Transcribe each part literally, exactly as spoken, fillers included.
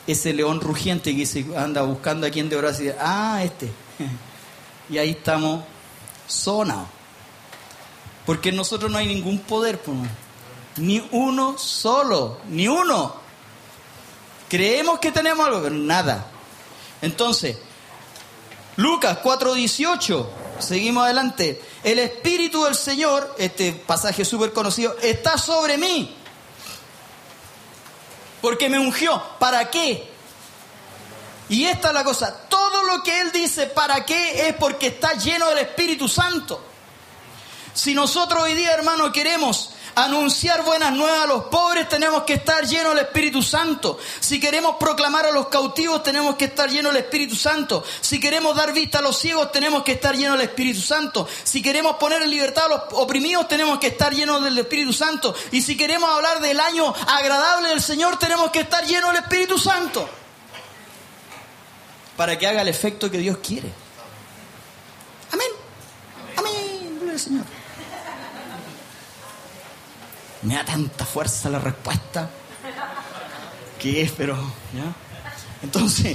ese león rugiente que se anda buscando a quien devorar, y dice, ah, este. Y ahí estamos sonados. Porque en nosotros no hay ningún poder, pues, ni uno solo, ni uno. Creemos que tenemos algo, pero nada. Entonces, Lucas cuatro dieciocho, seguimos adelante. El Espíritu del Señor, este pasaje súper conocido, está sobre mí. Porque me ungió. ¿Para qué? Y esta es la cosa. Todo lo que Él dice, ¿para qué? Es porque está lleno del Espíritu Santo. Si nosotros hoy día, hermano, queremos anunciar buenas nuevas a los pobres, tenemos que estar llenos del Espíritu Santo. Si queremos proclamar a los cautivos, tenemos que estar llenos del Espíritu Santo. Si queremos dar vista a los ciegos, tenemos que estar llenos del Espíritu Santo. Si queremos poner en libertad a los oprimidos, tenemos que estar llenos del Espíritu Santo. Y si queremos hablar del año agradable del Señor, tenemos que estar llenos del Espíritu Santo. Para que haga el efecto que Dios quiere. Amén. Amén. Gloria al Señor. Me da tanta fuerza la respuesta que es, pero ¿ya? Entonces,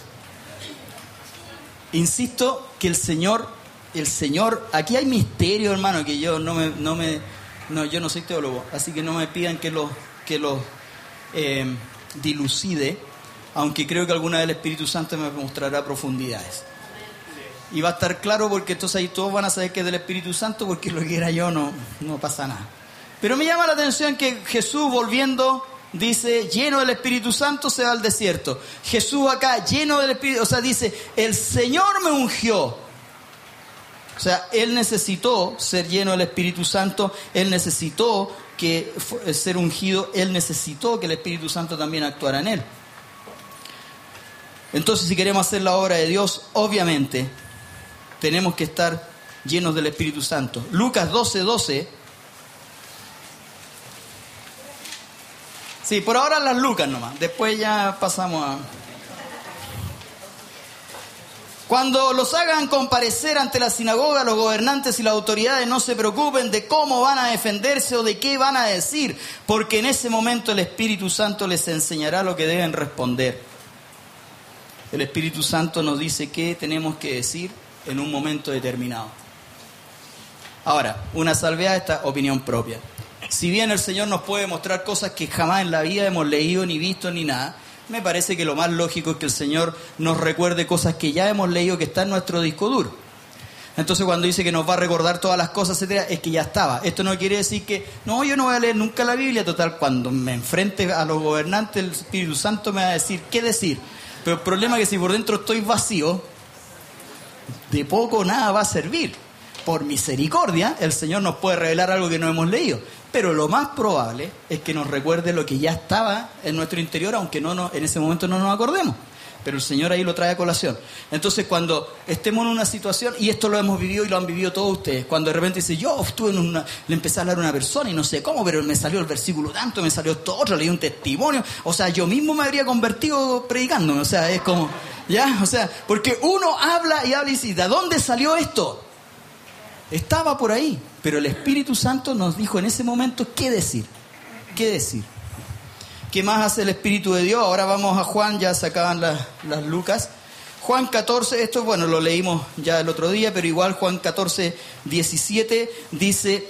insisto que el Señor, el Señor, aquí hay misterio, hermano, que yo no me, no me, no, yo no soy teólogo, así que no me pidan que lo, que lo eh, dilucide, aunque creo que alguna vez el Espíritu Santo me mostrará profundidades. Y va a estar claro porque entonces ahí todos van a saber que es del Espíritu Santo, porque lo que era yo no, no pasa nada. Pero me llama la atención que Jesús, volviendo, dice, lleno del Espíritu Santo, se va al desierto. Jesús acá, lleno del Espíritu, o sea, dice, el Señor me ungió. O sea, Él necesitó ser lleno del Espíritu Santo, Él necesitó que ser ungido, Él necesitó que el Espíritu Santo también actuara en Él. Entonces, si queremos hacer la obra de Dios, obviamente, tenemos que estar llenos del Espíritu Santo. Lucas doce doce. Sí, por ahora las Lucas nomás. Después ya pasamos a... Cuando los hagan comparecer ante la sinagoga, los gobernantes y las autoridades no se preocupen de cómo van a defenderse o de qué van a decir, porque en ese momento el Espíritu Santo les enseñará lo que deben responder. El Espíritu Santo nos dice qué tenemos que decir en un momento determinado. Ahora, una salvedad a esta opinión propia. Si bien el Señor nos puede mostrar cosas que jamás en la vida hemos leído, ni visto, ni nada, me parece que lo más lógico es que el Señor nos recuerde cosas que ya hemos leído, que están en nuestro disco duro. Entonces cuando dice que nos va a recordar todas las cosas, etcétera, es que ya estaba. Esto no quiere decir que, no, yo no voy a leer nunca la Biblia. Total, cuando me enfrente a los gobernantes, el Espíritu Santo me va a decir qué decir. Pero el problema es que si por dentro estoy vacío, de poco o nada va a servir. Por misericordia, el Señor nos puede revelar algo que no hemos leído. Pero lo más probable es que nos recuerde lo que ya estaba en nuestro interior, aunque no nos, en ese momento no nos acordemos. Pero el Señor ahí lo trae a colación. Entonces, cuando estemos en una situación, y esto lo hemos vivido y lo han vivido todos ustedes, cuando de repente dice, yo estuve en una, le empecé a hablar a una persona y no sé cómo, pero me salió el versículo tanto, me salió esto otro, leí un testimonio, o sea, yo mismo me habría convertido predicándome, o sea, es como, ya, o sea, porque uno habla y habla y dice, ¿de dónde salió esto? Estaba por ahí, pero el Espíritu Santo nos dijo en ese momento qué decir, qué decir. ¿Qué más hace el Espíritu de Dios? Ahora vamos a Juan, ya se acaban las, las Lucas. Juan catorce, esto bueno, lo leímos ya el otro día, pero igual Juan catorce, diecisiete dice,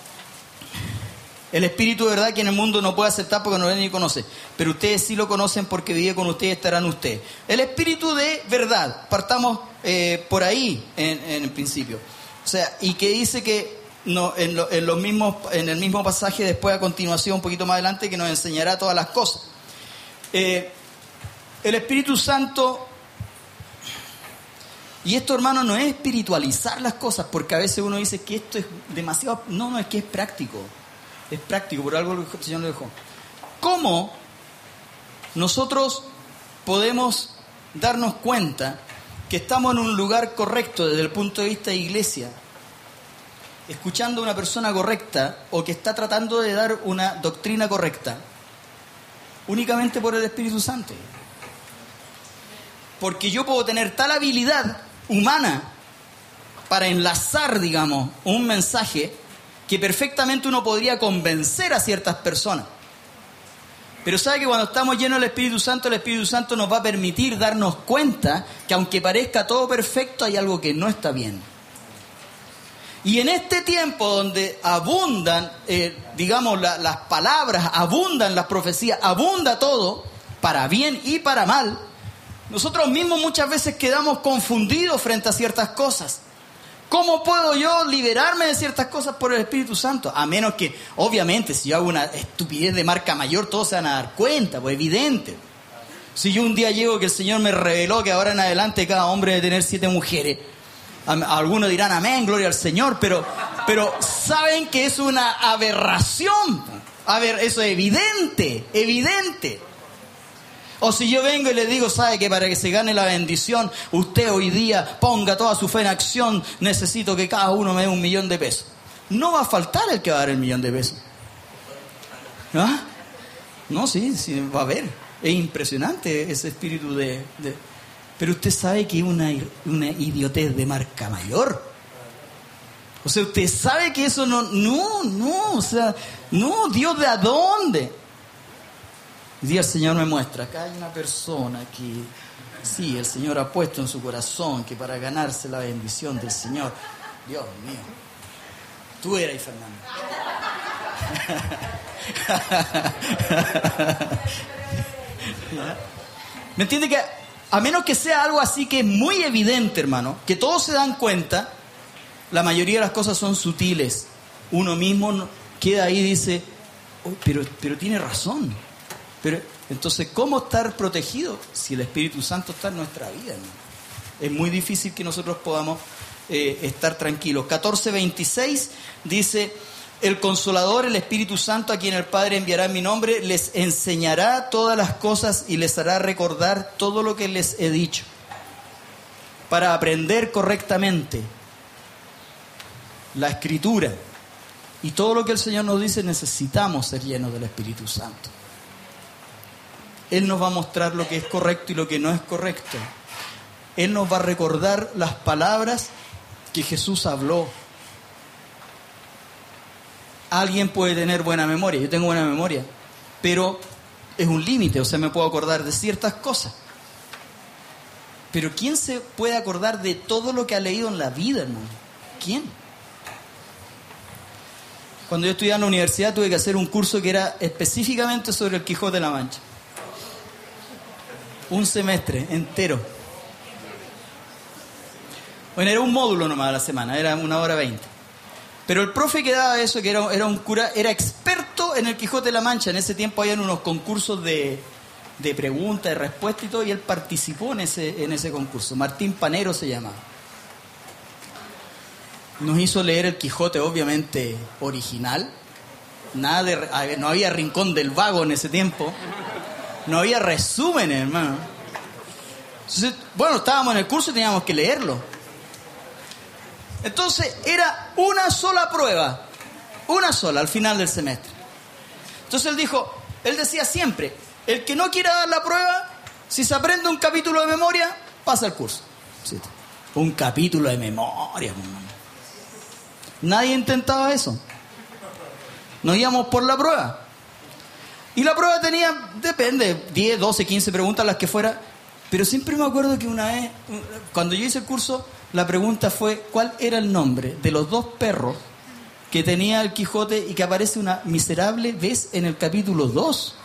el Espíritu de verdad que en el mundo no puede aceptar porque no lo ni conoce, pero ustedes sí lo conocen porque vive con ustedes, estarán ustedes. El Espíritu de verdad, partamos eh, por ahí en, en el principio. O sea, y que dice que no, en, lo, en, los mismos, en el mismo pasaje, después a continuación, un poquito más adelante, que nos enseñará todas las cosas. Eh, el Espíritu Santo, y esto, hermano, no es espiritualizar las cosas, porque a veces uno dice que esto es demasiado... No, no, es que es práctico. Es práctico, por algo el Señor lo dejó. ¿Cómo nosotros podemos darnos cuenta que estamos en un lugar correcto desde el punto de vista de iglesia, escuchando a una persona correcta o que está tratando de dar una doctrina correcta? Únicamente por el Espíritu Santo. Porque yo puedo tener tal habilidad humana para enlazar, digamos, un mensaje que perfectamente uno podría convencer a ciertas personas. Pero sabe que cuando estamos llenos del Espíritu Santo, el Espíritu Santo nos va a permitir darnos cuenta que aunque parezca todo perfecto, hay algo que no está bien. Y en este tiempo donde abundan, eh, digamos, la, las palabras, abundan las profecías, abunda todo, para bien y para mal, nosotros mismos muchas veces quedamos confundidos frente a ciertas cosas. ¿Cómo puedo yo liberarme de ciertas cosas por el Espíritu Santo? A menos que, obviamente, si yo hago una estupidez de marca mayor, todos se van a dar cuenta, pues evidente. Si yo un día llego que el Señor me reveló que ahora en adelante cada hombre debe tener siete mujeres, algunos dirán amén, gloria al Señor, pero, pero saben que es una aberración. A ver, eso es evidente, evidente. O si yo vengo y le digo, sabe que para que se gane la bendición, usted hoy día ponga toda su fe en acción, necesito que cada uno me dé un millón de pesos. No va a faltar el que va a dar el millón de pesos. ¿Ah? No, sí, sí, va a haber. Es impresionante ese espíritu de... de... Pero usted sabe que es una, una idiotez de marca mayor. O sea, usted sabe que eso no... No, no, o sea, no, Dios, ¿de a dónde? Y día el Señor me muestra, acá hay una persona que, sí, el Señor ha puesto en su corazón que para ganarse la bendición del Señor, Dios mío, tú eras, Fernando. ¿Me entiende? Que a menos que sea algo así que es muy evidente, hermano, que todos se dan cuenta, la mayoría de las cosas son sutiles. Uno mismo queda ahí y dice, oh, pero, pero tiene razón. Pero entonces, ¿cómo estar protegido si el Espíritu Santo está en nuestra vida, hermano? Es muy difícil que nosotros podamos eh, estar tranquilos. catorce veintiséis dice, el Consolador, el Espíritu Santo, a quien el Padre enviará en mi nombre, les enseñará todas las cosas y les hará recordar todo lo que les he dicho, para aprender correctamente la Escritura. Y todo lo que el Señor nos dice, necesitamos ser llenos del Espíritu Santo. Él nos va a mostrar lo que es correcto y lo que no es correcto. Él nos va a recordar las palabras que Jesús habló. Alguien puede tener buena memoria, yo tengo buena memoria, pero es un límite, o sea, me puedo acordar de ciertas cosas. Pero ¿quién se puede acordar de todo lo que ha leído en la vida, hermano? ¿Quién? Cuando yo estudiaba en la universidad tuve que hacer un curso que era específicamente sobre el Quijote de la Mancha. Un semestre entero. Bueno, era un módulo nomás a la semana, era una hora veinte. Pero el profe que daba eso, que era, era un cura, era experto en el Quijote de la Mancha. En ese tiempo habían unos concursos de, de preguntas, de respuestas y todo, y él participó en ese, en ese concurso. Martín Panero se llamaba. Nos hizo leer el Quijote, obviamente, original. Nada de, no había Rincón del Vago en ese tiempo. No había resúmenes, hermano. Entonces, bueno, estábamos en el curso y teníamos que leerlo. Entonces, era una sola prueba. Una sola, al final del semestre. Entonces él dijo, él decía siempre, el que no quiera dar la prueba, si se aprende un capítulo de memoria, pasa el curso. Sí. Un capítulo de memoria, hermano. Nadie intentaba eso. Nos íbamos por la prueba. Y la prueba tenía, depende, diez, doce, quince preguntas, las que fuera. Pero siempre me acuerdo que una vez, cuando yo hice el curso, la pregunta fue, ¿cuál era el nombre de los dos perros que tenía el Quijote y que aparece una miserable vez en el capítulo dos?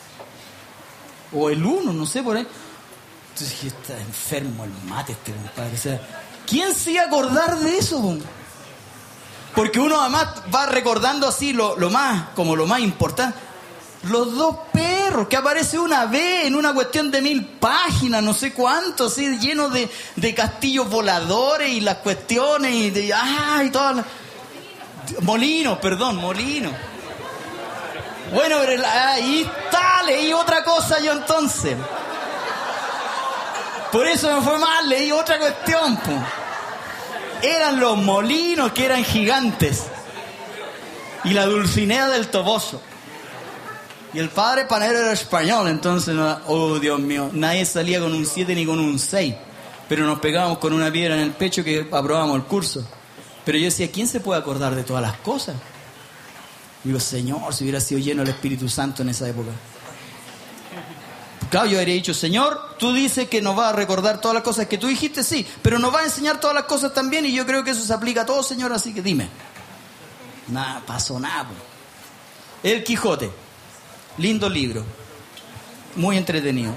O el uno, no sé, por ahí. Entonces dije, está enfermo el mate este compadre. O sea, ¿quién se iba a acordar de eso? Porque uno además va recordando así lo, lo más, como lo más importante. Los dos perros, que aparece una vez en una cuestión de mil páginas, no sé cuánto, así, lleno de, de castillos voladores y las cuestiones y de, ah, y todas las... Molinos, perdón, molinos. Bueno, pero ahí está, leí otra cosa yo entonces. Por eso me fue mal, leí otra cuestión, pues. Eran los molinos que eran gigantes. Y la Dulcinea del Toboso. Y el padre Panero era español, entonces, oh Dios mío, nadie salía con un siete ni con un seis. Pero nos pegábamos con una piedra en el pecho que aprobábamos el curso. Pero yo decía, ¿quién se puede acordar de todas las cosas? Digo, Señor, si hubiera sido lleno del Espíritu Santo en esa época. Claro, yo habría dicho, Señor, tú dices que nos vas a recordar todas las cosas que tú dijiste, sí, pero nos vas a enseñar todas las cosas también y yo creo que eso se aplica a todos, Señor, así que dime. Nada, pasó nada. El Quijote, lindo libro, muy entretenido.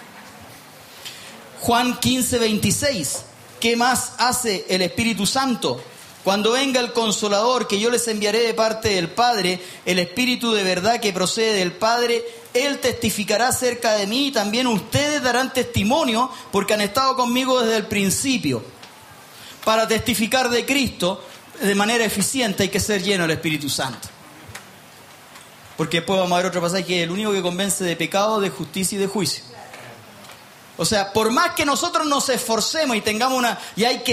Juan quince, veintiséis, ¿qué más hace el Espíritu Santo? Cuando venga el Consolador, que yo les enviaré de parte del Padre, el Espíritu de verdad que procede del Padre, Él testificará acerca de mí y también ustedes darán testimonio porque han estado conmigo desde el principio. Para testificar de Cristo de manera eficiente hay que ser lleno del Espíritu Santo. Porque después vamos a ver otro pasaje que es el único que convence de pecado, de justicia y de juicio. O sea, por más que nosotros nos esforcemos y tengamos una... y hay que